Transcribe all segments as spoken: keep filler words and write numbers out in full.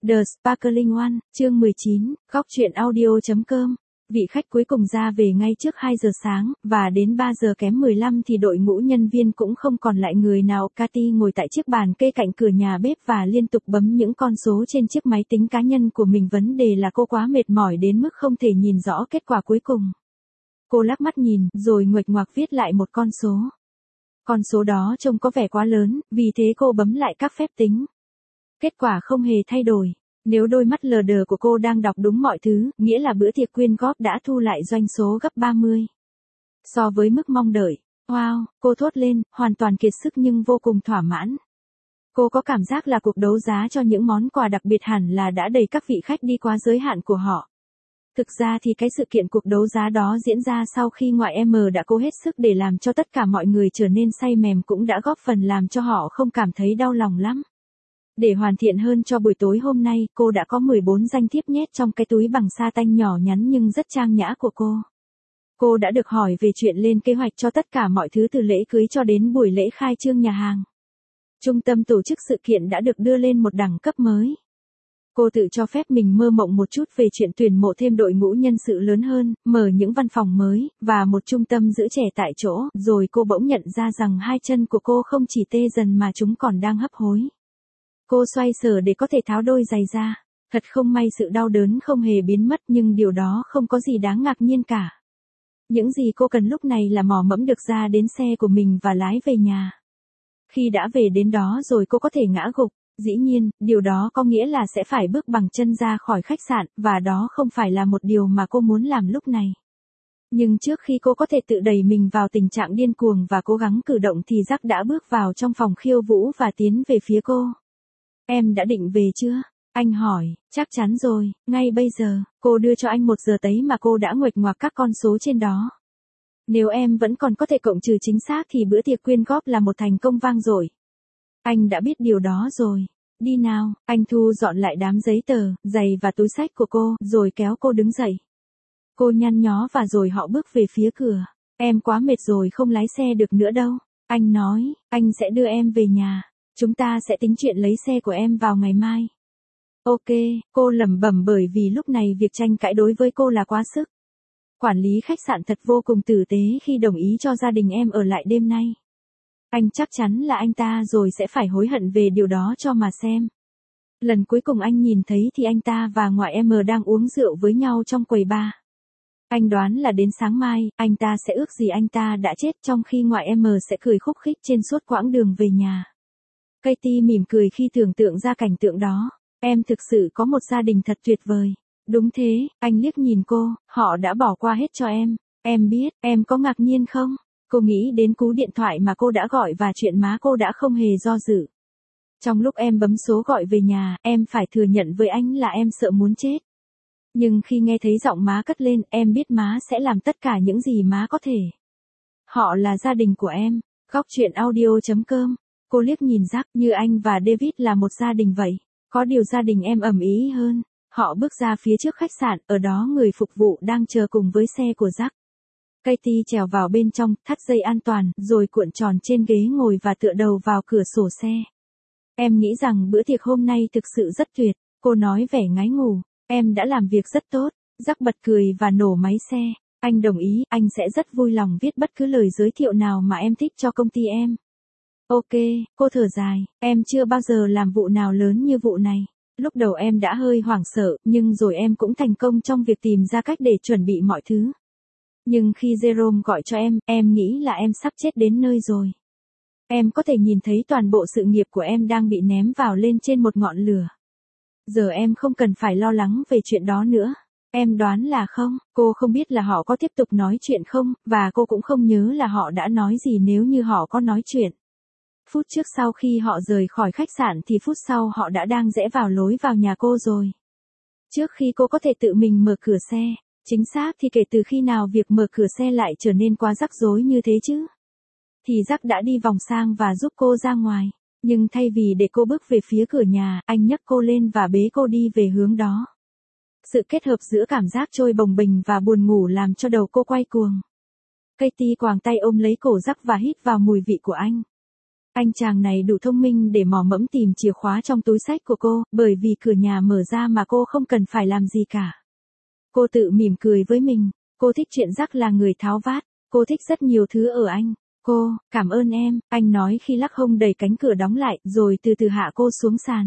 The Sparkling One, chương mười chín, góc truyện audio.com. Vị khách cuối cùng ra về ngay trước hai giờ sáng, và đến ba giờ kém mười lăm thì đội ngũ nhân viên cũng không còn lại người nào. Cathy ngồi tại chiếc bàn kê cạnh cửa nhà bếp và liên tục bấm những con số trên chiếc máy tính cá nhân của mình. Vấn đề là cô quá mệt mỏi đến mức không thể nhìn rõ kết quả cuối cùng. Cô lắc mắt nhìn, rồi nguệch ngoạc viết lại một con số. Con số đó trông có vẻ quá lớn, vì thế cô bấm lại các phép tính. Kết quả không hề thay đổi. Nếu đôi mắt lờ đờ của cô đang đọc đúng mọi thứ, nghĩa là bữa tiệc quyên góp đã thu lại doanh số gấp ba mươi. So với mức mong đợi. Wow, cô thốt lên, hoàn toàn kiệt sức nhưng vô cùng thỏa mãn. Cô có cảm giác là cuộc đấu giá cho những món quà đặc biệt hẳn là đã đẩy các vị khách đi quá giới hạn của họ. Thực ra thì cái sự kiện cuộc đấu giá đó diễn ra sau khi ngoại em đã cố hết sức để làm cho tất cả mọi người trở nên say mềm, cũng đã góp phần làm cho họ không cảm thấy đau lòng lắm. Để hoàn thiện hơn cho buổi tối hôm nay, cô đã có mười bốn danh thiếp nhét trong cái túi bằng sa tanh nhỏ nhắn nhưng rất trang nhã của cô. Cô đã được hỏi về chuyện lên kế hoạch cho tất cả mọi thứ từ lễ cưới cho đến buổi lễ khai trương nhà hàng. Trung tâm tổ chức sự kiện đã được đưa lên một đẳng cấp mới. Cô tự cho phép mình mơ mộng một chút về chuyện tuyển mộ thêm đội ngũ nhân sự lớn hơn, mở những văn phòng mới, và một trung tâm giữ trẻ tại chỗ, rồi cô bỗng nhận ra rằng hai chân của cô không chỉ tê dần mà chúng còn đang hấp hối. Cô xoay sở để có thể tháo đôi giày ra. Thật không may sự đau đớn không hề biến mất, nhưng điều đó không có gì đáng ngạc nhiên cả. Những gì cô cần lúc này là mò mẫm được ra đến xe của mình và lái về nhà. Khi đã về đến đó rồi cô có thể ngã gục. Dĩ nhiên, điều đó có nghĩa là sẽ phải bước bằng chân ra khỏi khách sạn, và đó không phải là một điều mà cô muốn làm lúc này. Nhưng trước khi cô có thể tự đẩy mình vào tình trạng điên cuồng và cố gắng cử động thì Jack đã bước vào trong phòng khiêu vũ và tiến về phía cô. Em đã định về chưa? Anh hỏi. Chắc chắn rồi, ngay bây giờ. Cô đưa cho anh một giờ tấy mà cô đã nguệch ngoạc các con số trên đó. Nếu em vẫn còn có thể cộng trừ chính xác thì bữa tiệc quyên góp là một thành công vang dội. Anh đã biết điều đó rồi. Đi nào. Anh thu dọn lại đám giấy tờ, giày và túi xách của cô, rồi kéo cô đứng dậy. Cô nhăn nhó và rồi họ bước về phía cửa. Em quá mệt rồi, không lái xe được nữa đâu. Anh nói, anh sẽ đưa em về nhà. Chúng ta sẽ tính chuyện lấy xe của em vào ngày mai. Ok, cô lẩm bẩm, bởi vì lúc này việc tranh cãi đối với cô là quá sức. Quản lý khách sạn thật vô cùng tử tế khi đồng ý cho gia đình em ở lại đêm nay. Anh chắc chắn là anh ta rồi sẽ phải hối hận về điều đó cho mà xem. Lần cuối cùng anh nhìn thấy thì anh ta và ngoại em đang uống rượu với nhau trong quầy bar. Anh đoán là đến sáng mai, anh ta sẽ ước gì anh ta đã chết, trong khi ngoại em sẽ cười khúc khích trên suốt quãng đường về nhà. Cathy mỉm cười khi tưởng tượng ra cảnh tượng đó. Em thực sự có một gia đình thật tuyệt vời. Đúng thế, anh liếc nhìn cô, họ đã bỏ qua hết cho em. Em biết, em có ngạc nhiên không? Cô nghĩ đến cú điện thoại mà cô đã gọi và chuyện má cô đã không hề do dự. Trong lúc em bấm số gọi về nhà, em phải thừa nhận với anh là em sợ muốn chết. Nhưng khi nghe thấy giọng má cất lên, em biết má sẽ làm tất cả những gì má có thể. Họ là gia đình của em. Góc truyện audio.com. Cô liếc nhìn Jack, như anh và David là một gia đình vậy. Có điều gia đình em ầm ĩ hơn. Họ bước ra phía trước khách sạn, ở đó người phục vụ đang chờ cùng với xe của Jack. Cathy trèo vào bên trong, thắt dây an toàn, rồi cuộn tròn trên ghế ngồi và tựa đầu vào cửa sổ xe. Em nghĩ rằng bữa tiệc hôm nay thực sự rất tuyệt, cô nói vẻ ngái ngủ. Em đã làm việc rất tốt. Jack bật cười và nổ máy xe. Anh đồng ý, anh sẽ rất vui lòng viết bất cứ lời giới thiệu nào mà em thích cho công ty em. Ok, cô thở dài, em chưa bao giờ làm vụ nào lớn như vụ này. Lúc đầu em đã hơi hoảng sợ, nhưng rồi em cũng thành công trong việc tìm ra cách để chuẩn bị mọi thứ. Nhưng khi Jerome gọi cho em, em nghĩ là em sắp chết đến nơi rồi. Em có thể nhìn thấy toàn bộ sự nghiệp của em đang bị ném vào lên trên một ngọn lửa. Giờ em không cần phải lo lắng về chuyện đó nữa. Em đoán là không, cô không biết là họ có tiếp tục nói chuyện không, và cô cũng không nhớ là họ đã nói gì nếu như họ có nói chuyện. Phút trước sau khi họ rời khỏi khách sạn thì phút sau họ đã đang rẽ vào lối vào nhà cô rồi. Trước khi cô có thể tự mình mở cửa xe, chính xác thì kể từ khi nào việc mở cửa xe lại trở nên quá rắc rối như thế chứ? Thì Jack đã đi vòng sang và giúp cô ra ngoài. Nhưng thay vì để cô bước về phía cửa nhà, anh nhấc cô lên và bế cô đi về hướng đó. Sự kết hợp giữa cảm giác trôi bồng bềnh và buồn ngủ làm cho đầu cô quay cuồng. Cathy quàng tay ôm lấy cổ Jack và hít vào mùi vị của anh. Anh chàng này đủ thông minh để mò mẫm tìm chìa khóa trong túi xách của cô, bởi vì cửa nhà mở ra mà cô không cần phải làm gì cả. Cô tự mỉm cười với mình, cô thích chuyện rắc là người tháo vát, cô thích rất nhiều thứ ở anh. Cô, cảm ơn em, anh nói khi lắc hông đẩy cánh cửa đóng lại, rồi từ từ hạ cô xuống sàn.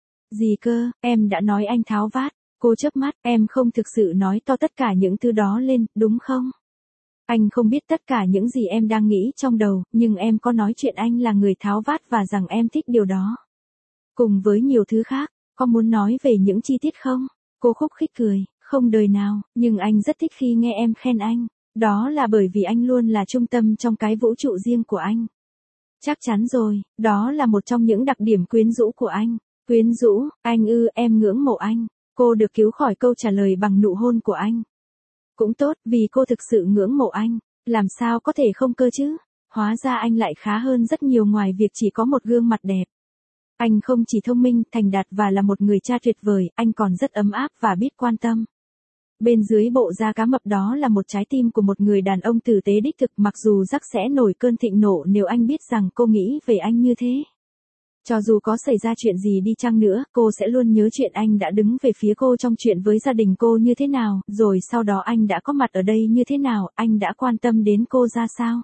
Gì cơ, em đã nói anh tháo vát. Cô chớp mắt, em không thực sự nói to tất cả những thứ đó lên, đúng không? Anh không biết tất cả những gì em đang nghĩ trong đầu, nhưng em có nói chuyện anh là người tháo vát và rằng em thích điều đó. Cùng với nhiều thứ khác, có muốn nói về những chi tiết không? Cô khúc khích cười, không đời nào, nhưng anh rất thích khi nghe em khen anh. Đó là bởi vì anh luôn là trung tâm trong cái vũ trụ riêng của anh. Chắc chắn rồi, đó là một trong những đặc điểm quyến rũ của anh. Quyến rũ, anh ư, em ngưỡng mộ anh. Cô được cứu khỏi câu trả lời bằng nụ hôn của anh. Cũng tốt, vì cô thực sự ngưỡng mộ anh. Làm sao có thể không cơ chứ? Hóa ra anh lại khá hơn rất nhiều ngoài việc chỉ có một gương mặt đẹp. Anh không chỉ thông minh, thành đạt và là một người cha tuyệt vời, anh còn rất ấm áp và biết quan tâm. Bên dưới bộ da cá mập đó là một trái tim của một người đàn ông tử tế đích thực, mặc dù Jack sẽ nổi cơn thịnh nộ nếu anh biết rằng cô nghĩ về anh như thế. Cho dù có xảy ra chuyện gì đi chăng nữa, cô sẽ luôn nhớ chuyện anh đã đứng về phía cô trong chuyện với gia đình cô như thế nào, rồi sau đó anh đã có mặt ở đây như thế nào, anh đã quan tâm đến cô ra sao.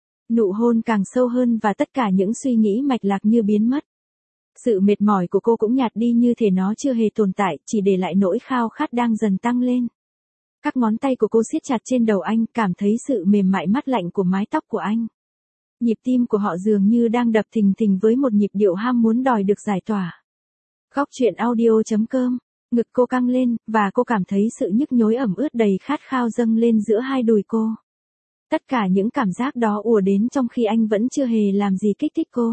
Nụ hôn càng sâu hơn và tất cả những suy nghĩ mạch lạc như biến mất. Sự mệt mỏi của cô cũng nhạt đi như thể nó chưa hề tồn tại, chỉ để lại nỗi khao khát đang dần tăng lên. Các ngón tay của cô siết chặt trên đầu anh, cảm thấy sự mềm mại mát lạnh của mái tóc của anh. Nhịp tim của họ dường như đang đập thình thình với một nhịp điệu ham muốn đòi được giải tỏa. Góc truyện audio chấm com, ngực cô căng lên, và cô cảm thấy sự nhức nhối ẩm ướt đầy khát khao dâng lên giữa hai đùi cô. Tất cả những cảm giác đó ùa đến trong khi anh vẫn chưa hề làm gì kích thích cô.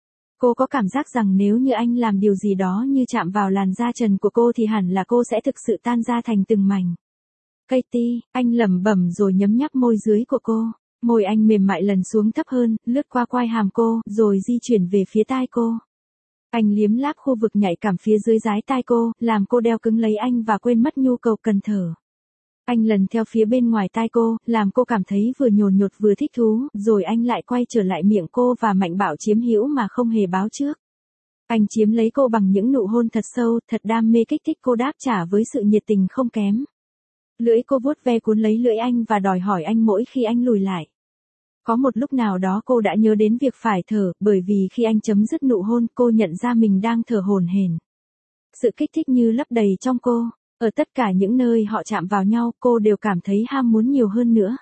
Cô có cảm giác rằng nếu như anh làm điều gì đó như chạm vào làn da trần của cô thì hẳn là cô sẽ thực sự tan ra thành từng mảnh. Katie, anh lẩm bẩm rồi nhấm nháp môi dưới của cô. Môi anh mềm mại lần xuống thấp hơn, lướt qua quai hàm cô, rồi di chuyển về phía tai cô. Anh liếm láp khu vực nhạy cảm phía dưới dái tai cô, làm cô đeo cứng lấy anh và quên mất nhu cầu cần thở. Anh lần theo phía bên ngoài tai cô, làm cô cảm thấy vừa nhồn nhột vừa thích thú, rồi anh lại quay trở lại miệng cô và mạnh bạo chiếm hữu mà không hề báo trước. Anh chiếm lấy cô bằng những nụ hôn thật sâu, thật đam mê, kích thích cô đáp trả với sự nhiệt tình không kém. Lưỡi cô vuốt ve cuốn lấy lưỡi anh và đòi hỏi anh mỗi khi anh lùi lại. Có một lúc nào đó cô đã nhớ đến việc phải thở, bởi vì khi anh chấm dứt nụ hôn, cô nhận ra mình đang thở hổn hển. Sự kích thích như lấp đầy trong cô. Ở tất cả những nơi họ chạm vào nhau, cô đều cảm thấy ham muốn nhiều hơn nữa.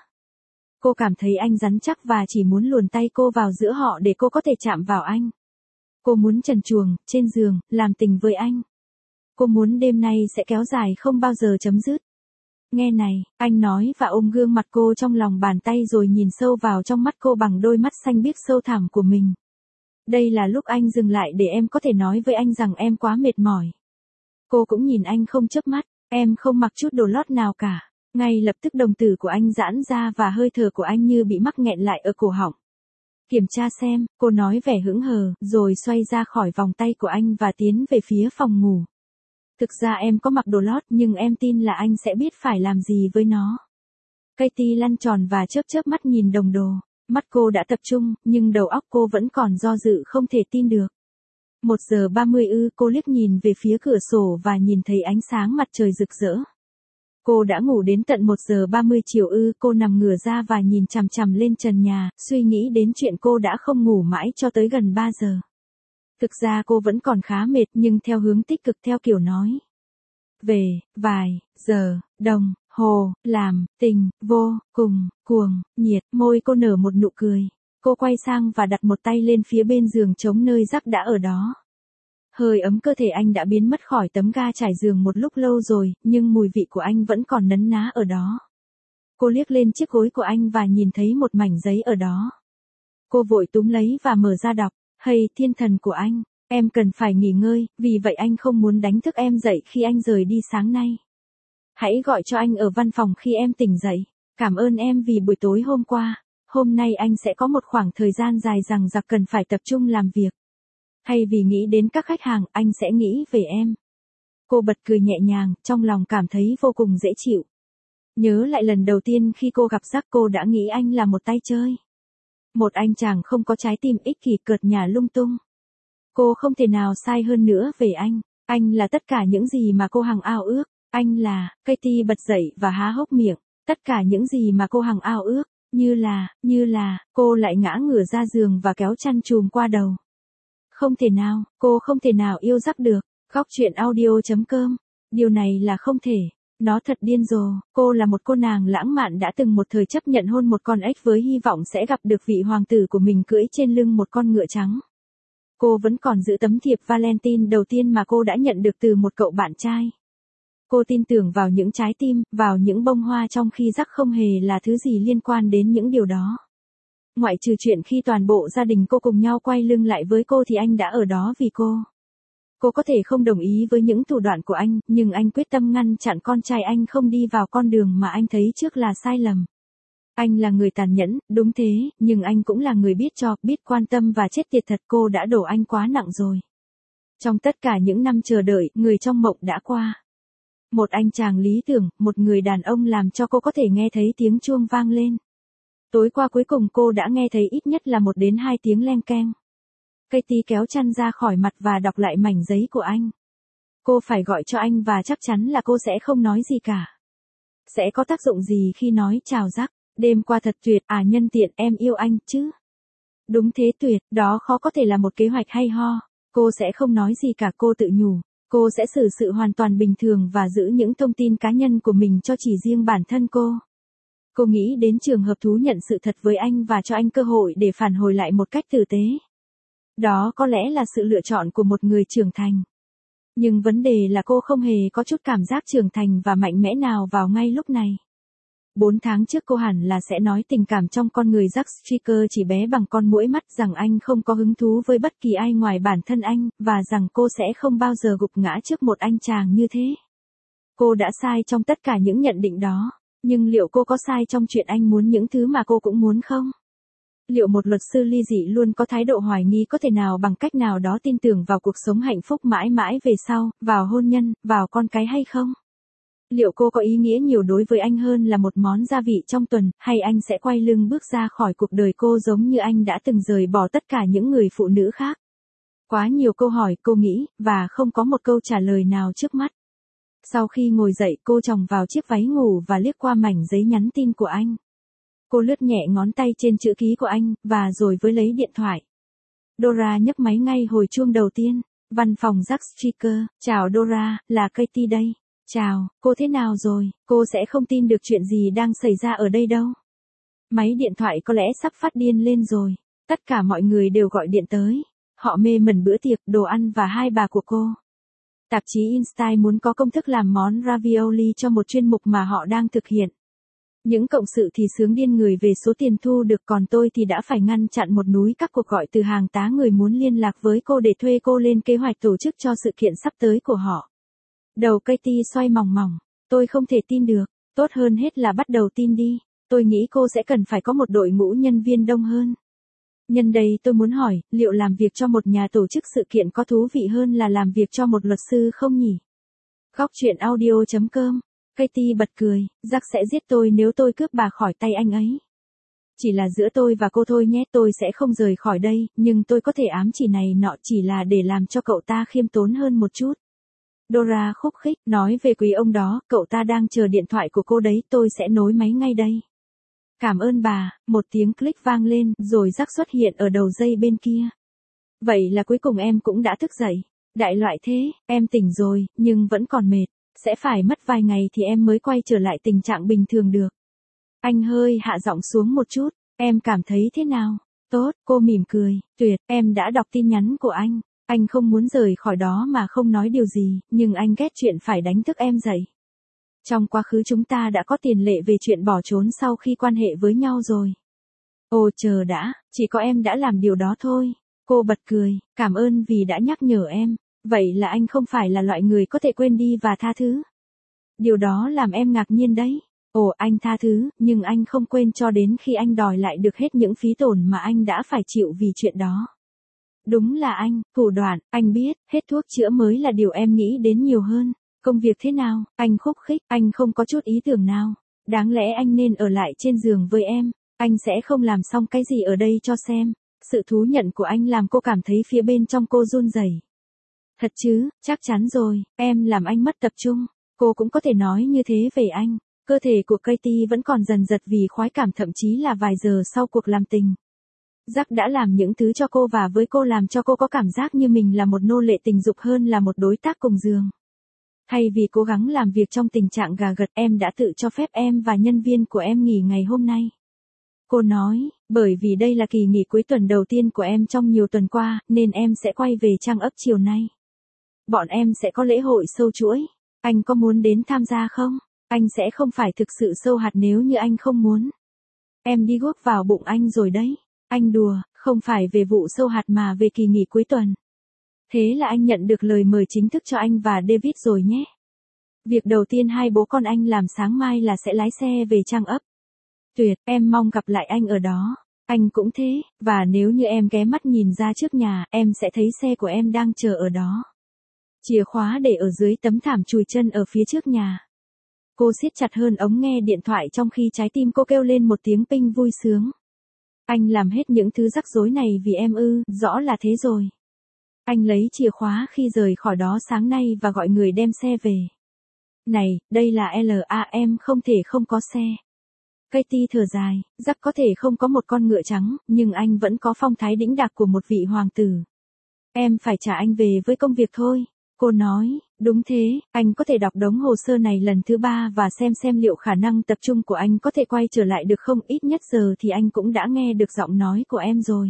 Cô cảm thấy anh rắn chắc và chỉ muốn luồn tay cô vào giữa họ để cô có thể chạm vào anh. Cô muốn trần truồng, trên giường, làm tình với anh. Cô muốn đêm nay sẽ kéo dài không bao giờ chấm dứt. Nghe này, anh nói và ôm gương mặt cô trong lòng bàn tay rồi nhìn sâu vào trong mắt cô bằng đôi mắt xanh biếc sâu thẳm của mình. Đây là lúc anh dừng lại để em có thể nói với anh rằng em quá mệt mỏi. Cô cũng nhìn anh không chớp mắt, em không mặc chút đồ lót nào cả. Ngay lập tức đồng tử của anh giãn ra và hơi thở của anh như bị mắc nghẹn lại ở cổ họng. Kiểm tra xem, cô nói vẻ hững hờ, rồi xoay ra khỏi vòng tay của anh và tiến về phía phòng ngủ. Thực ra em có mặc đồ lót nhưng em tin là anh sẽ biết phải làm gì với nó. Katie lăn tròn và chớp chớp mắt nhìn đồng đồ. Mắt cô đã tập trung, nhưng đầu óc cô vẫn còn do dự không thể tin được. Một giờ ba mươi ư, cô liếc nhìn về phía cửa sổ và nhìn thấy ánh sáng mặt trời rực rỡ. Cô đã ngủ đến tận một giờ ba mươi chiều ư, cô nằm ngửa ra và nhìn chằm chằm lên trần nhà, suy nghĩ đến chuyện cô đã không ngủ mãi cho tới gần ba giờ. Thực ra cô vẫn còn khá mệt nhưng theo hướng tích cực theo kiểu nói. Về, vài, giờ, đồng, hồ, làm, tình, vô, cùng, cuồng, nhiệt, môi cô nở một nụ cười. Cô quay sang và đặt một tay lên phía bên giường trống nơi Jack đã ở đó. Hơi ấm cơ thể anh đã biến mất khỏi tấm ga trải giường một lúc lâu rồi, nhưng mùi vị của anh vẫn còn nấn ná ở đó. Cô liếc lên chiếc gối của anh và nhìn thấy một mảnh giấy ở đó. Cô vội túm lấy và mở ra đọc. Hay thiên thần của anh, em cần phải nghỉ ngơi, vì vậy anh không muốn đánh thức em dậy khi anh rời đi sáng nay. Hãy gọi cho anh ở văn phòng khi em tỉnh dậy. Cảm ơn em vì buổi tối hôm qua. Hôm nay anh sẽ có một khoảng thời gian dài rằng giặc cần phải tập trung làm việc. Hay vì nghĩ đến các khách hàng, anh sẽ nghĩ về em. Cô bật cười nhẹ nhàng, trong lòng cảm thấy vô cùng dễ chịu. Nhớ lại lần đầu tiên khi cô gặp Jack, cô đã nghĩ anh là một tay chơi. Một anh chàng không có trái tim, ích kỷ, cợt nhả lung tung. Cô không thể nào sai hơn nữa về anh. Anh là tất cả những gì mà cô hằng ao ước. Anh là, Katie bật dậy và há hốc miệng. Tất cả những gì mà cô hằng ao ước. Như là, như là, cô lại ngã ngửa ra giường và kéo chăn chùm qua đầu. Không thể nào, cô không thể nào yêu Jack được. Góc truyện audio chấm com. Điều này là không thể. Nó thật điên rồ. Cô là một cô nàng lãng mạn đã từng một thời chấp nhận hôn một con ếch với hy vọng sẽ gặp được vị hoàng tử của mình cưỡi trên lưng một con ngựa trắng. Cô vẫn còn giữ tấm thiệp Valentine đầu tiên mà cô đã nhận được từ một cậu bạn trai. Cô tin tưởng vào những trái tim, vào những bông hoa, trong khi Jack không hề là thứ gì liên quan đến những điều đó. Ngoại trừ chuyện khi toàn bộ gia đình cô cùng nhau quay lưng lại với cô thì anh đã ở đó vì cô. Cô có thể không đồng ý với những thủ đoạn của anh, nhưng anh quyết tâm ngăn chặn con trai anh không đi vào con đường mà anh thấy trước là sai lầm. Anh là người tàn nhẫn, đúng thế, nhưng anh cũng là người biết cho, biết quan tâm và chết tiệt thật. Cô đã đổ anh quá nặng rồi. Trong tất cả những năm chờ đợi, người trong mộng đã qua. Một anh chàng lý tưởng, một người đàn ông làm cho cô có thể nghe thấy tiếng chuông vang lên. Tối qua cuối cùng cô đã nghe thấy ít nhất là một đến hai tiếng leng keng. Katie kéo chăn ra khỏi mặt và đọc lại mảnh giấy của anh. Cô phải gọi cho anh và chắc chắn là cô sẽ không nói gì cả. Sẽ có tác dụng gì khi nói chào Jack? Đêm qua thật tuyệt, à nhân tiện em yêu anh chứ? Đúng thế, tuyệt, đó khó có thể là một kế hoạch hay ho. Cô sẽ không nói gì cả, cô tự nhủ. Cô sẽ xử sự hoàn toàn bình thường và giữ những thông tin cá nhân của mình cho chỉ riêng bản thân cô. Cô nghĩ đến trường hợp thú nhận sự thật với anh và cho anh cơ hội để phản hồi lại một cách tử tế. Đó có lẽ là sự lựa chọn của một người trưởng thành. Nhưng vấn đề là cô không hề có chút cảm giác trưởng thành và mạnh mẽ nào vào ngay lúc này. Bốn tháng trước cô hẳn là sẽ nói tình cảm trong con người Jack Stricker chỉ bé bằng con muỗi mắt, rằng anh không có hứng thú với bất kỳ ai ngoài bản thân anh, và rằng cô sẽ không bao giờ gục ngã trước một anh chàng như thế. Cô đã sai trong tất cả những nhận định đó, nhưng liệu cô có sai trong chuyện anh muốn những thứ mà cô cũng muốn không? Liệu một luật sư ly dị luôn có thái độ hoài nghi có thể nào bằng cách nào đó tin tưởng vào cuộc sống hạnh phúc mãi mãi về sau, vào hôn nhân, vào con cái hay không? Liệu cô có ý nghĩa nhiều đối với anh hơn là một món gia vị trong tuần, hay anh sẽ quay lưng bước ra khỏi cuộc đời cô giống như anh đã từng rời bỏ tất cả những người phụ nữ khác? Quá nhiều câu hỏi, cô nghĩ, và không có một câu trả lời nào trước mắt. Sau khi ngồi dậy, cô chòng vào chiếc váy ngủ và liếc qua mảnh giấy nhắn tin của anh. Cô lướt nhẹ ngón tay trên chữ ký của anh, và rồi với lấy điện thoại. Dora nhấc máy ngay hồi chuông đầu tiên. Văn phòng Jack Stricker. Chào Dora, là Katie đây. Chào, cô thế nào rồi? Cô sẽ không tin được chuyện gì đang xảy ra ở đây đâu. Máy điện thoại có lẽ sắp phát điên lên rồi. Tất cả mọi người đều gọi điện tới. Họ mê mẩn bữa tiệc, đồ ăn và hai bà của cô. Tạp chí InStyle muốn có công thức làm món ravioli cho một chuyên mục mà họ đang thực hiện. Những cộng sự thì sướng điên người về số tiền thu được, còn tôi thì đã phải ngăn chặn một núi các cuộc gọi từ hàng tá người muốn liên lạc với cô để thuê cô lên kế hoạch tổ chức cho sự kiện sắp tới của họ. Đầu Katie xoay mòng mòng. Tôi không thể tin được. Tốt hơn hết là bắt đầu tin đi. Tôi nghĩ cô sẽ cần phải có một đội ngũ nhân viên đông hơn. Nhân đây tôi muốn hỏi, liệu làm việc cho một nhà tổ chức sự kiện có thú vị hơn là làm việc cho một luật sư không nhỉ? Góc truyện audio chấm com. Katie bật cười, Jack sẽ giết tôi nếu tôi cướp bà khỏi tay anh ấy. Chỉ là giữa tôi và cô thôi nhé, tôi sẽ không rời khỏi đây, nhưng tôi có thể ám chỉ này nọ chỉ là để làm cho cậu ta khiêm tốn hơn một chút. Dora khúc khích, nói về quý ông đó, cậu ta đang chờ điện thoại của cô đấy, tôi sẽ nối máy ngay đây. Cảm ơn bà, một tiếng click vang lên, rồi Jack xuất hiện ở đầu dây bên kia. Vậy là cuối cùng em cũng đã thức dậy. Đại loại thế, em tỉnh rồi, nhưng vẫn còn mệt. Sẽ phải mất vài ngày thì em mới quay trở lại tình trạng bình thường được. Anh hơi hạ giọng xuống một chút, em cảm thấy thế nào? Tốt, cô mỉm cười, tuyệt, em đã đọc tin nhắn của anh. Anh không muốn rời khỏi đó mà không nói điều gì, nhưng anh ghét chuyện phải đánh thức em dậy. Trong quá khứ chúng ta đã có tiền lệ về chuyện bỏ trốn sau khi quan hệ với nhau rồi. Ồ chờ đã, chỉ có em đã làm điều đó thôi. Cô bật cười, cảm ơn vì đã nhắc nhở em. Vậy là anh không phải là loại người có thể quên đi và tha thứ. Điều đó làm em ngạc nhiên đấy. Ồ anh tha thứ, nhưng anh không quên cho đến khi anh đòi lại được hết những phí tổn mà anh đã phải chịu vì chuyện đó. Đúng là anh, thủ đoạn, anh biết, hết thuốc chữa mới là điều em nghĩ đến nhiều hơn. Công việc thế nào? Anh khúc khích, anh không có chút ý tưởng nào. Đáng lẽ anh nên ở lại trên giường với em. Anh sẽ không làm xong cái gì ở đây cho xem. Sự thú nhận của anh làm cô cảm thấy phía bên trong cô run rẩy. Thật chứ, chắc chắn rồi, em làm anh mất tập trung. Cô cũng có thể nói như thế về anh. Cơ thể của Katie vẫn còn dần dật vì khoái cảm, thậm chí là vài giờ sau cuộc làm tình. Jack đã làm những thứ cho cô và với cô làm cho cô có cảm giác như mình là một nô lệ tình dục hơn là một đối tác cùng giường. Thay vì cố gắng làm việc trong tình trạng gà gật, em đã tự cho phép em và nhân viên của em nghỉ ngày hôm nay. Cô nói, bởi vì đây là kỳ nghỉ cuối tuần đầu tiên của em trong nhiều tuần qua, nên em sẽ quay về trang ấp chiều nay. Bọn em sẽ có lễ hội sâu chuỗi. Anh có muốn đến tham gia không? Anh sẽ không phải thực sự sâu hạt nếu như anh không muốn. Em đi guốc vào bụng anh rồi đấy. Anh đùa, không phải về vụ sâu hạt mà về kỳ nghỉ cuối tuần. Thế là anh nhận được lời mời chính thức cho anh và David rồi nhé. Việc đầu tiên hai bố con anh làm sáng mai là sẽ lái xe về trang ấp. Tuyệt, em mong gặp lại anh ở đó. Anh cũng thế, và nếu như em ghé mắt nhìn ra trước nhà, em sẽ thấy xe của em đang chờ ở đó. Chìa khóa để ở dưới tấm thảm chùi chân ở phía trước nhà. Cô siết chặt hơn ống nghe điện thoại trong khi trái tim cô kêu lên một tiếng ping vui sướng. Anh làm hết những thứ rắc rối này vì em ư, rõ là thế rồi. Anh lấy chìa khóa khi rời khỏi đó sáng nay và gọi người đem xe về. Này, đây là lờ a em không thể không có xe. Katie thở dài, Jack có thể không có một con ngựa trắng, nhưng anh vẫn có phong thái đĩnh đạc của một vị hoàng tử. Em phải trả anh về với công việc thôi. Cô nói, đúng thế, anh có thể đọc đống hồ sơ này lần thứ ba và xem xem liệu khả năng tập trung của anh có thể quay trở lại được không, ít nhất giờ thì anh cũng đã nghe được giọng nói của em rồi.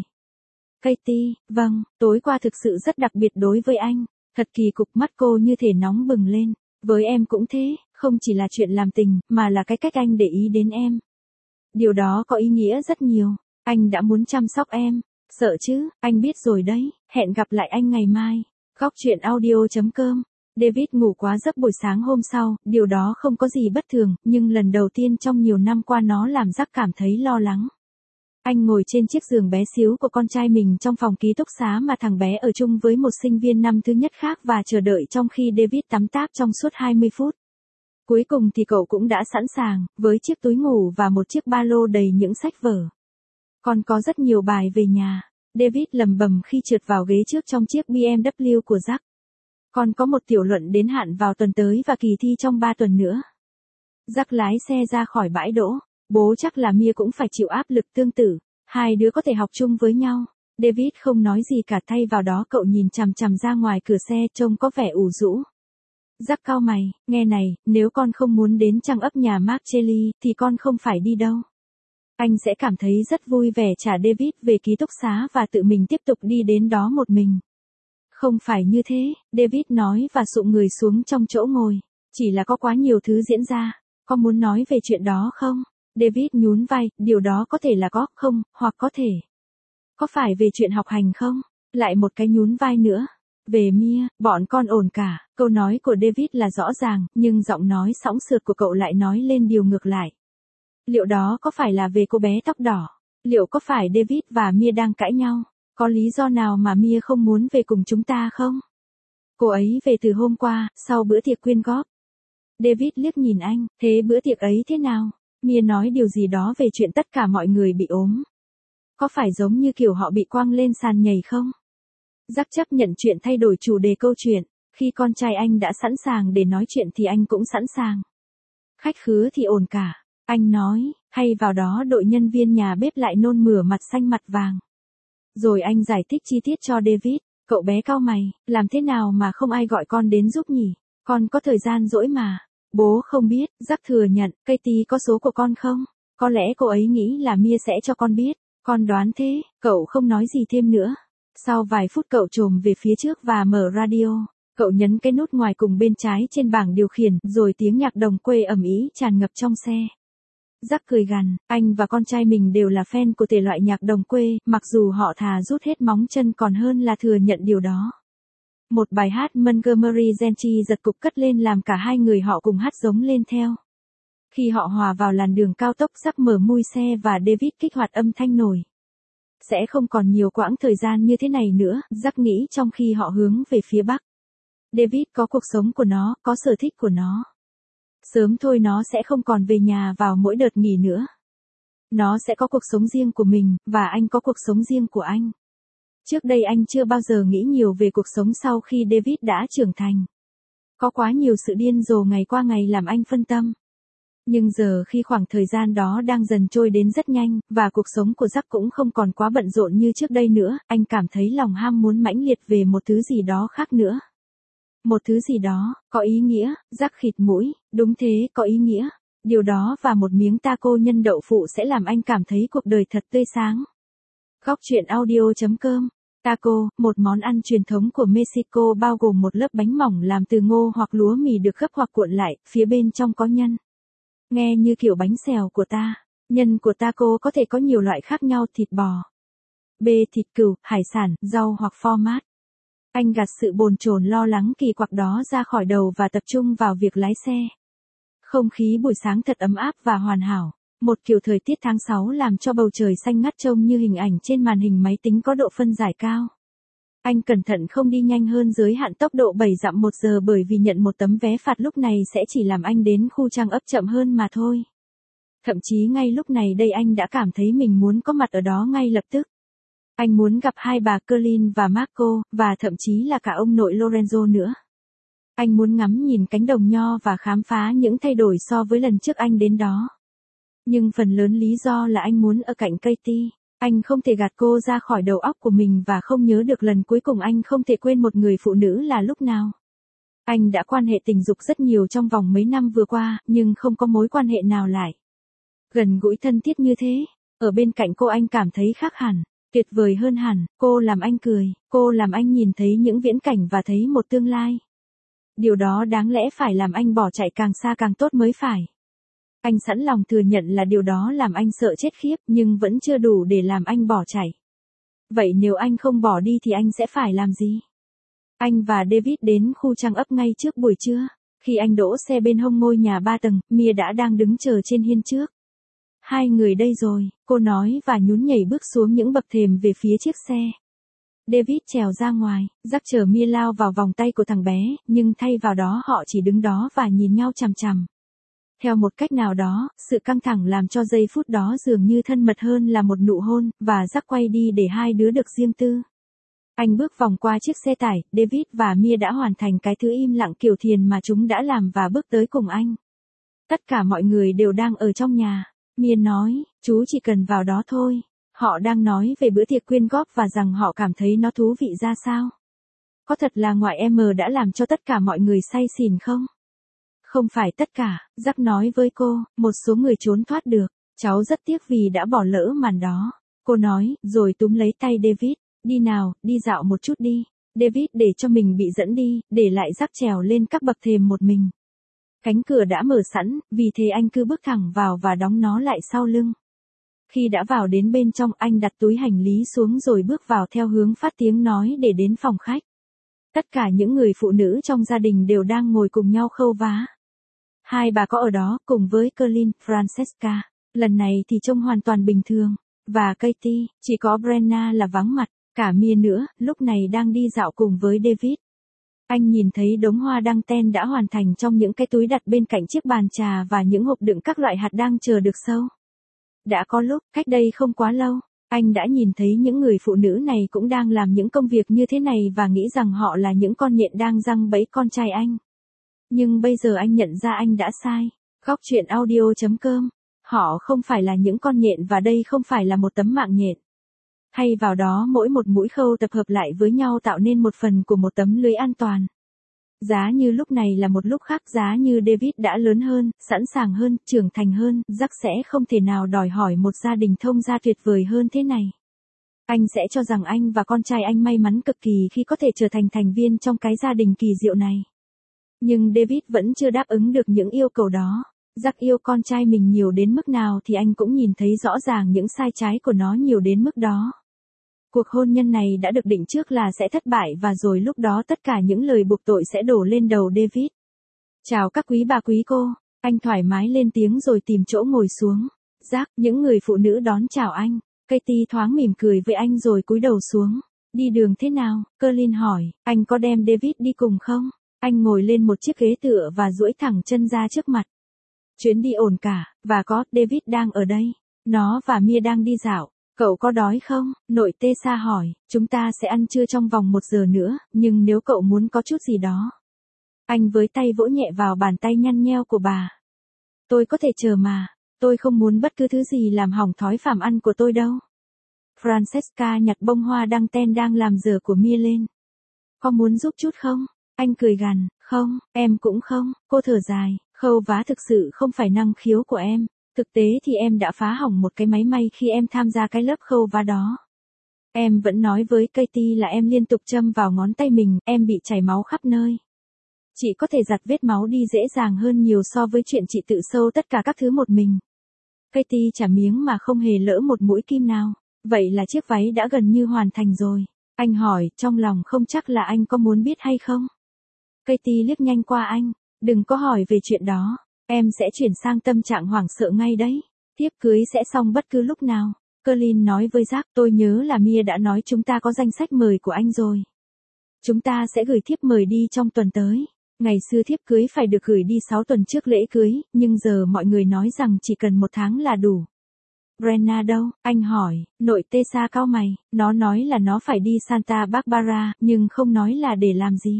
Katie, vâng, tối qua thực sự rất đặc biệt đối với anh. Thật kỳ cục, mắt cô như thể nóng bừng lên. Với em cũng thế, không chỉ là chuyện làm tình, mà là cái cách anh để ý đến em. Điều đó có ý nghĩa rất nhiều. Anh đã muốn chăm sóc em. Sợ chứ, anh biết rồi đấy. Hẹn gặp lại anh ngày mai. Góc chuyện audio chấm com. David ngủ quá giấc buổi sáng hôm sau, điều đó không có gì bất thường, nhưng lần đầu tiên trong nhiều năm qua nó làm Jack cảm thấy lo lắng. Anh ngồi trên chiếc giường bé xíu của con trai mình trong phòng ký túc xá mà thằng bé ở chung với một sinh viên năm thứ nhất khác và chờ đợi trong khi David tắm táp trong suốt hai mươi phút. Cuối cùng thì cậu cũng đã sẵn sàng, với chiếc túi ngủ và một chiếc ba lô đầy những sách vở. Còn có rất nhiều bài về nhà. David lầm bầm khi trượt vào ghế trước trong chiếc bê em vê của Jack. Còn có một tiểu luận đến hạn vào tuần tới và kỳ thi trong ba tuần nữa. Jack lái xe ra khỏi bãi đỗ. Bố chắc là Mia cũng phải chịu áp lực tương tự. Hai đứa có thể học chung với nhau. David không nói gì cả, thay vào đó cậu nhìn chằm chằm ra ngoài cửa xe trông có vẻ ủ rũ. Jack cau mày, nghe này, nếu con không muốn đến trang ấp nhà Mark Chelly, thì con không phải đi đâu. Anh sẽ cảm thấy rất vui vẻ trả David về ký túc xá và tự mình tiếp tục đi đến đó một mình. Không phải như thế, David nói và sụm người xuống trong chỗ ngồi. Chỉ là có quá nhiều thứ diễn ra. Con muốn nói về chuyện đó không? David nhún vai, điều đó có thể là có, không, hoặc có thể. Có phải về chuyện học hành không? Lại một cái nhún vai nữa. Về Mia, bọn con ổn cả. Câu nói của David là rõ ràng, nhưng giọng nói sõng sượt của cậu lại nói lên điều ngược lại. Liệu đó có phải là về cô bé tóc đỏ? Liệu có phải David và Mia đang cãi nhau? Có lý do nào mà Mia không muốn về cùng chúng ta không? Cô ấy về từ hôm qua, sau bữa tiệc quyên góp. David liếc nhìn anh, thế bữa tiệc ấy thế nào? Mia nói điều gì đó về chuyện tất cả mọi người bị ốm. Có phải giống như kiểu họ bị quăng lên sàn nhảy không? Jack chấp nhận chuyện thay đổi chủ đề câu chuyện. Khi con trai anh đã sẵn sàng để nói chuyện thì anh cũng sẵn sàng. Khách khứa thì ổn cả. Anh nói, hay vào đó đội nhân viên nhà bếp lại nôn mửa mặt xanh mặt vàng. Rồi anh giải thích chi tiết cho David. Cậu bé cau mày, làm thế nào mà không ai gọi con đến giúp nhỉ? Con có thời gian rỗi mà. Bố không biết, Jack thừa nhận, Katie có số của con không? Có lẽ cô ấy nghĩ là Mia sẽ cho con biết. Con đoán thế, cậu không nói gì thêm nữa. Sau vài phút cậu trồm về phía trước và mở radio. Cậu nhấn cái nút ngoài cùng bên trái trên bảng điều khiển, rồi tiếng nhạc đồng quê ầm ĩ tràn ngập trong xe. Jack cười gằn, anh và con trai mình đều là fan của thể loại nhạc đồng quê, mặc dù họ thà rút hết móng chân còn hơn là thừa nhận điều đó. Một bài hát Montgomery Gentry giật cục cất lên làm cả hai người họ cùng hát giống lên theo. Khi họ hòa vào làn đường cao tốc, Jack mở mui xe và David kích hoạt âm thanh nổi. Sẽ không còn nhiều quãng thời gian như thế này nữa, Jack nghĩ trong khi họ hướng về phía bắc. David có cuộc sống của nó, có sở thích của nó. Sớm thôi nó sẽ không còn về nhà vào mỗi đợt nghỉ nữa. Nó sẽ có cuộc sống riêng của mình, và anh có cuộc sống riêng của anh. Trước đây anh chưa bao giờ nghĩ nhiều về cuộc sống sau khi David đã trưởng thành. Có quá nhiều sự điên rồ ngày qua ngày làm anh phân tâm. Nhưng giờ khi khoảng thời gian đó đang dần trôi đến rất nhanh, và cuộc sống của Jack cũng không còn quá bận rộn như trước đây nữa, anh cảm thấy lòng ham muốn mãnh liệt về một thứ gì đó khác nữa. Một thứ gì đó, có ý nghĩa. Jack khịt mũi, đúng thế, có ý nghĩa. Điều đó và một miếng taco nhân đậu phụ sẽ làm anh cảm thấy cuộc đời thật tươi sáng. Góc truyện audio chấm com. Taco, một món ăn truyền thống của Mexico bao gồm một lớp bánh mỏng làm từ ngô hoặc lúa mì được gấp hoặc cuộn lại, phía bên trong có nhân. Nghe như kiểu bánh xèo của ta. Nhân của taco có thể có nhiều loại khác nhau: thịt bò, B. thịt cừu, hải sản, rau hoặc format. Anh gạt sự bồn chồn lo lắng kỳ quặc đó ra khỏi đầu và tập trung vào việc lái xe. Không khí buổi sáng thật ấm áp và hoàn hảo. Một kiểu thời tiết tháng sáu làm cho bầu trời xanh ngắt trông như hình ảnh trên màn hình máy tính có độ phân giải cao. Anh cẩn thận không đi nhanh hơn giới hạn tốc độ bảy dặm một giờ bởi vì nhận một tấm vé phạt lúc này sẽ chỉ làm anh đến khu Trang ấp chậm hơn mà thôi. Thậm chí ngay lúc này đây anh đã cảm thấy mình muốn có mặt ở đó ngay lập tức. Anh muốn gặp hai bà Colleen và Marco, và thậm chí là cả ông nội Lorenzo nữa. Anh muốn ngắm nhìn cánh đồng nho và khám phá những thay đổi so với lần trước anh đến đó. Nhưng phần lớn lý do là anh muốn ở cạnh Katie. Anh không thể gạt cô ra khỏi đầu óc của mình và không nhớ được lần cuối cùng anh không thể quên một người phụ nữ là lúc nào. Anh đã quan hệ tình dục rất nhiều trong vòng mấy năm vừa qua, nhưng không có mối quan hệ nào lại gần gũi thân thiết như thế. Ở bên cạnh cô anh cảm thấy khác hẳn, tuyệt vời hơn hẳn. Cô làm anh cười, cô làm anh nhìn thấy những viễn cảnh và thấy một tương lai. Điều đó đáng lẽ phải làm anh bỏ chạy càng xa càng tốt mới phải. Anh sẵn lòng thừa nhận là điều đó làm anh sợ chết khiếp, nhưng vẫn chưa đủ để làm anh bỏ chạy. Vậy nếu anh không bỏ đi thì anh sẽ phải làm gì? Anh và David đến khu Trang ấp ngay trước buổi trưa. Khi anh đỗ xe bên hông ngôi nhà ba tầng, Mia đã đang đứng chờ trên hiên trước. Hai người đây rồi, cô nói và nhún nhảy bước xuống những bậc thềm về phía chiếc xe. David trèo ra ngoài, Jack chờ Mia lao vào vòng tay của thằng bé, nhưng thay vào đó họ chỉ đứng đó và nhìn nhau chằm chằm. Theo một cách nào đó, sự căng thẳng làm cho giây phút đó dường như thân mật hơn là một nụ hôn, và Jack quay đi để hai đứa được riêng tư. Anh bước vòng qua chiếc xe tải, David và Mia đã hoàn thành cái thứ im lặng kiểu thiền mà chúng đã làm và bước tới cùng anh. Tất cả mọi người đều đang ở trong nhà. Mia nói, chú chỉ cần vào đó thôi. Họ đang nói về bữa tiệc quyên góp và rằng họ cảm thấy nó thú vị ra sao. Có thật là ngoại em đã làm cho tất cả mọi người say xỉn không? Không phải tất cả, Jack nói với cô, một số người trốn thoát được. Cháu rất tiếc vì đã bỏ lỡ màn đó. Cô nói, rồi túm lấy tay David. Đi nào, đi dạo một chút đi. David để cho mình bị dẫn đi, để lại Jack trèo lên các bậc thềm một mình. Cánh cửa đã mở sẵn, vì thế anh cứ bước thẳng vào và đóng nó lại sau lưng. Khi đã vào đến bên trong, anh đặt túi hành lý xuống rồi bước vào theo hướng phát tiếng nói để đến phòng khách. Tất cả những người phụ nữ trong gia đình đều đang ngồi cùng nhau khâu vá. Hai bà có ở đó, cùng với Colleen, Francesca. Lần này thì trông hoàn toàn bình thường. Và Katie, chỉ có Brenna là vắng mặt. Cả Mia nữa, lúc này đang đi dạo cùng với David. Anh nhìn thấy đống hoa đăng ten đã hoàn thành trong những cái túi đặt bên cạnh chiếc bàn trà và những hộp đựng các loại hạt đang chờ được sâu. Đã có lúc, cách đây không quá lâu, anh đã nhìn thấy những người phụ nữ này cũng đang làm những công việc như thế này và nghĩ rằng họ là những con nhện đang giăng bẫy con trai anh. Nhưng bây giờ anh nhận ra anh đã sai. Góc truyện audio chấm com. Họ không phải là những con nhện và đây không phải là một tấm mạng nhện. Thay vào đó mỗi một mũi khâu tập hợp lại với nhau tạo nên một phần của một tấm lưới an toàn. Giá như lúc này là một lúc khác, giá như David đã lớn hơn, sẵn sàng hơn, trưởng thành hơn, Jack sẽ không thể nào đòi hỏi một gia đình thông gia tuyệt vời hơn thế này. Anh sẽ cho rằng anh và con trai anh may mắn cực kỳ khi có thể trở thành thành viên trong cái gia đình kỳ diệu này. Nhưng David vẫn chưa đáp ứng được những yêu cầu đó. Jack yêu con trai mình nhiều đến mức nào thì anh cũng nhìn thấy rõ ràng những sai trái của nó nhiều đến mức đó. Cuộc hôn nhân này đã được định trước là sẽ thất bại và rồi lúc đó tất cả những lời buộc tội sẽ đổ lên đầu David. Chào các quý bà quý cô, anh thoải mái lên tiếng rồi tìm chỗ ngồi xuống. Jack, những người phụ nữ đón chào anh. Katie thoáng mỉm cười với anh rồi cúi đầu xuống. Đi đường thế nào? Colleen hỏi, anh có đem David đi cùng không? Anh ngồi lên một chiếc ghế tựa và duỗi thẳng chân ra trước mặt. Chuyến đi ổn cả, và có, David đang ở đây. Nó và Mia đang đi dạo. Cậu có đói không? Nội Tessa hỏi, chúng ta sẽ ăn trưa trong vòng một giờ nữa, nhưng nếu cậu muốn có chút gì đó. Anh với tay vỗ nhẹ vào bàn tay nhăn nheo của bà. Tôi có thể chờ mà, tôi không muốn bất cứ thứ gì làm hỏng thói phàm ăn của tôi đâu. Francesca nhặt bông hoa đăng ten đang làm dở của Mia lên. Có muốn giúp chút không? Anh cười gằn, không, em cũng không, cô thở dài, khâu vá thực sự không phải năng khiếu của em. Thực tế thì em đã phá hỏng một cái máy may khi em tham gia cái lớp khâu vá đó. Em vẫn nói với Katie là em liên tục châm vào ngón tay mình, em bị chảy máu khắp nơi. Chị có thể giặt vết máu đi dễ dàng hơn nhiều so với chuyện chị tự sâu tất cả các thứ một mình. Katie chả miếng mà không hề lỡ một mũi kim nào. Vậy là chiếc váy đã gần như hoàn thành rồi. Anh hỏi, trong lòng không chắc là anh có muốn biết hay không. Katie liếc nhanh qua anh. Đừng có hỏi về chuyện đó. Em sẽ chuyển sang tâm trạng hoảng sợ ngay đấy. Thiếp cưới sẽ xong bất cứ lúc nào. Colin nói với Jack, tôi nhớ là Mia đã nói chúng ta có danh sách mời của anh rồi. Chúng ta sẽ gửi thiếp mời đi trong tuần tới. Ngày xưa thiếp cưới phải được gửi đi sáu tuần trước lễ cưới, nhưng giờ mọi người nói rằng chỉ cần một tháng là đủ. Brenna đâu? Anh hỏi, nội Tessa cau mày, nó nói là nó phải đi Santa Barbara, nhưng không nói là để làm gì.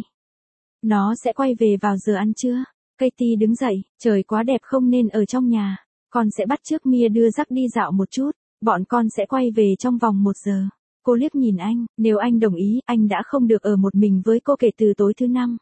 Nó sẽ quay về vào giờ ăn trưa. Katie đứng dậy, trời quá đẹp không nên ở trong nhà. Con sẽ bắt chước Mia đưa Jack đi dạo một chút, bọn con sẽ quay về trong vòng một giờ. Cô liếc nhìn anh, nếu anh đồng ý, anh đã không được ở một mình với cô kể từ tối thứ năm.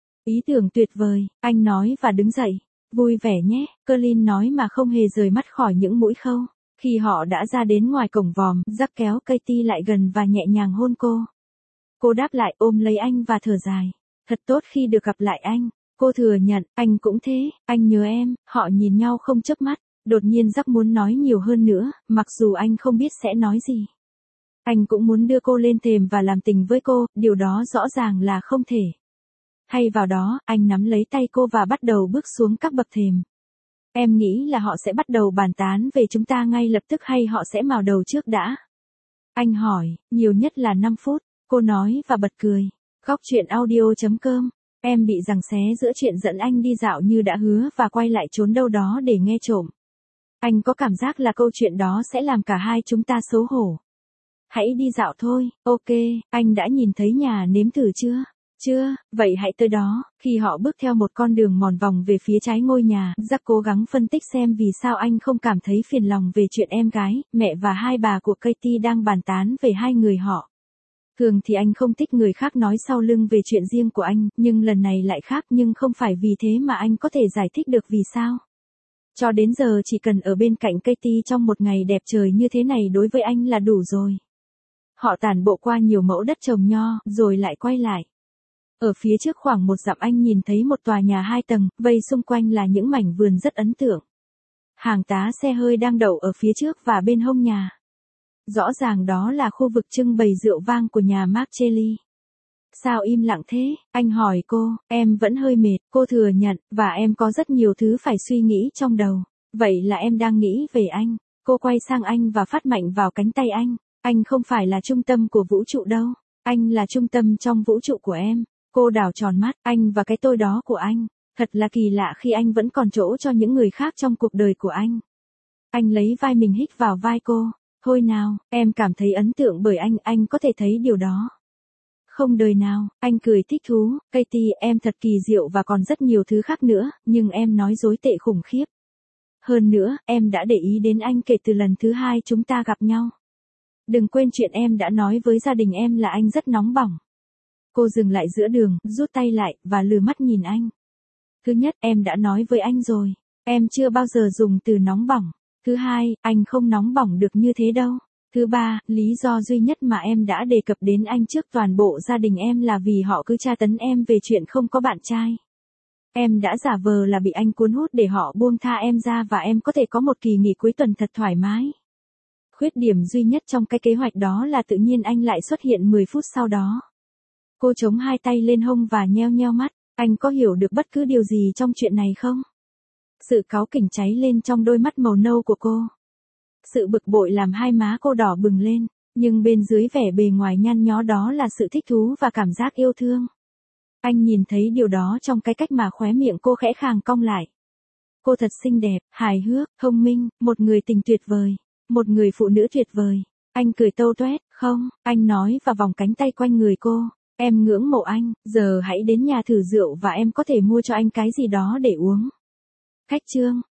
Ý tưởng tuyệt vời, anh nói và đứng dậy. Vui vẻ nhé, Colin nói mà không hề rời mắt khỏi những mũi khâu. Khi họ đã ra đến ngoài cổng vòm, Jack kéo Katie lại gần và nhẹ nhàng hôn cô. Cô đáp lại ôm lấy anh và thở dài. Thật tốt khi được gặp lại anh. Cô thừa nhận, anh cũng thế, anh nhớ em. Họ nhìn nhau không chớp mắt. Đột nhiên Jack muốn nói nhiều hơn nữa, mặc dù anh không biết sẽ nói gì. Anh cũng muốn đưa cô lên thềm và làm tình với cô, điều đó rõ ràng là không thể. Thay vào đó, anh nắm lấy tay cô và bắt đầu bước xuống các bậc thềm. Em nghĩ là họ sẽ bắt đầu bàn tán về chúng ta ngay lập tức hay họ sẽ mào đầu trước đã? Anh hỏi, nhiều nhất là năm phút, cô nói và bật cười. Góc truyện audio chấm com. Em bị giằng xé giữa chuyện dẫn anh đi dạo như đã hứa và quay lại trốn đâu đó để nghe trộm. Anh có cảm giác là câu chuyện đó sẽ làm cả hai chúng ta xấu hổ. Hãy đi dạo thôi, ok, anh đã nhìn thấy nhà nếm thử chưa? Chưa, vậy hãy tới đó. Khi họ bước theo một con đường mòn vòng về phía trái ngôi nhà, Jack cố gắng phân tích xem vì sao anh không cảm thấy phiền lòng về chuyện em gái, mẹ và hai bà của Katie đang bàn tán về hai người họ. Thường thì anh không thích người khác nói sau lưng về chuyện riêng của anh, nhưng lần này lại khác, nhưng không phải vì thế mà anh có thể giải thích được vì sao. Cho đến giờ chỉ cần ở bên cạnh Katie trong một ngày đẹp trời như thế này đối với anh là đủ rồi. Họ tản bộ qua nhiều mẫu đất trồng nho, rồi lại quay lại. Ở phía trước khoảng một dặm anh nhìn thấy một tòa nhà hai tầng, vây xung quanh là những mảnh vườn rất ấn tượng. Hàng tá xe hơi đang đậu ở phía trước và bên hông nhà. Rõ ràng đó là khu vực trưng bày rượu vang của nhà Marcelli. Sao im lặng thế? Anh hỏi cô, em vẫn hơi mệt, cô thừa nhận, và em có rất nhiều thứ phải suy nghĩ trong đầu. Vậy là em đang nghĩ về anh. Cô quay sang anh và phát mạnh vào cánh tay anh. Anh không phải là trung tâm của vũ trụ đâu. Anh là trung tâm trong vũ trụ của em. Cô đảo tròn mắt, anh và cái tôi đó của anh. Thật là kỳ lạ khi anh vẫn còn chỗ cho những người khác trong cuộc đời của anh. Anh lấy vai mình hít vào vai cô. Thôi nào, em cảm thấy ấn tượng bởi anh, anh có thể thấy điều đó. Không đời nào, anh cười thích thú, Katie em thật kỳ diệu và còn rất nhiều thứ khác nữa, nhưng em nói dối tệ khủng khiếp. Hơn nữa, em đã để ý đến anh kể từ lần thứ hai chúng ta gặp nhau. Đừng quên chuyện em đã nói với gia đình em là anh rất nóng bỏng. Cô dừng lại giữa đường, rút tay lại, và lừa mắt nhìn anh. Thứ nhất, em đã nói với anh rồi. Em chưa bao giờ dùng từ nóng bỏng. Thứ hai, anh không nóng bỏng được như thế đâu. Thứ ba, lý do duy nhất mà em đã đề cập đến anh trước toàn bộ gia đình em là vì họ cứ tra tấn em về chuyện không có bạn trai. Em đã giả vờ là bị anh cuốn hút để họ buông tha em ra và em có thể có một kỳ nghỉ cuối tuần thật thoải mái. Khuyết điểm duy nhất trong cái kế hoạch đó là tự nhiên anh lại xuất hiện mười phút sau đó. Cô chống hai tay lên hông và nheo nheo mắt. Anh có hiểu được bất cứ điều gì trong chuyện này không? Sự cáu kỉnh cháy lên trong đôi mắt màu nâu của cô. Sự bực bội làm hai má cô đỏ bừng lên, nhưng bên dưới vẻ bề ngoài nhăn nhó đó là sự thích thú và cảm giác yêu thương. Anh nhìn thấy điều đó trong cái cách mà khóe miệng cô khẽ khàng cong lại. Cô thật xinh đẹp, hài hước, thông minh, một người tình tuyệt vời. Một người phụ nữ tuyệt vời. Anh cười tâu tuét, không, anh nói và vòng cánh tay quanh người cô. Em ngưỡng mộ anh, giờ hãy đến nhà thử rượu và em có thể mua cho anh cái gì đó để uống. Khách trương,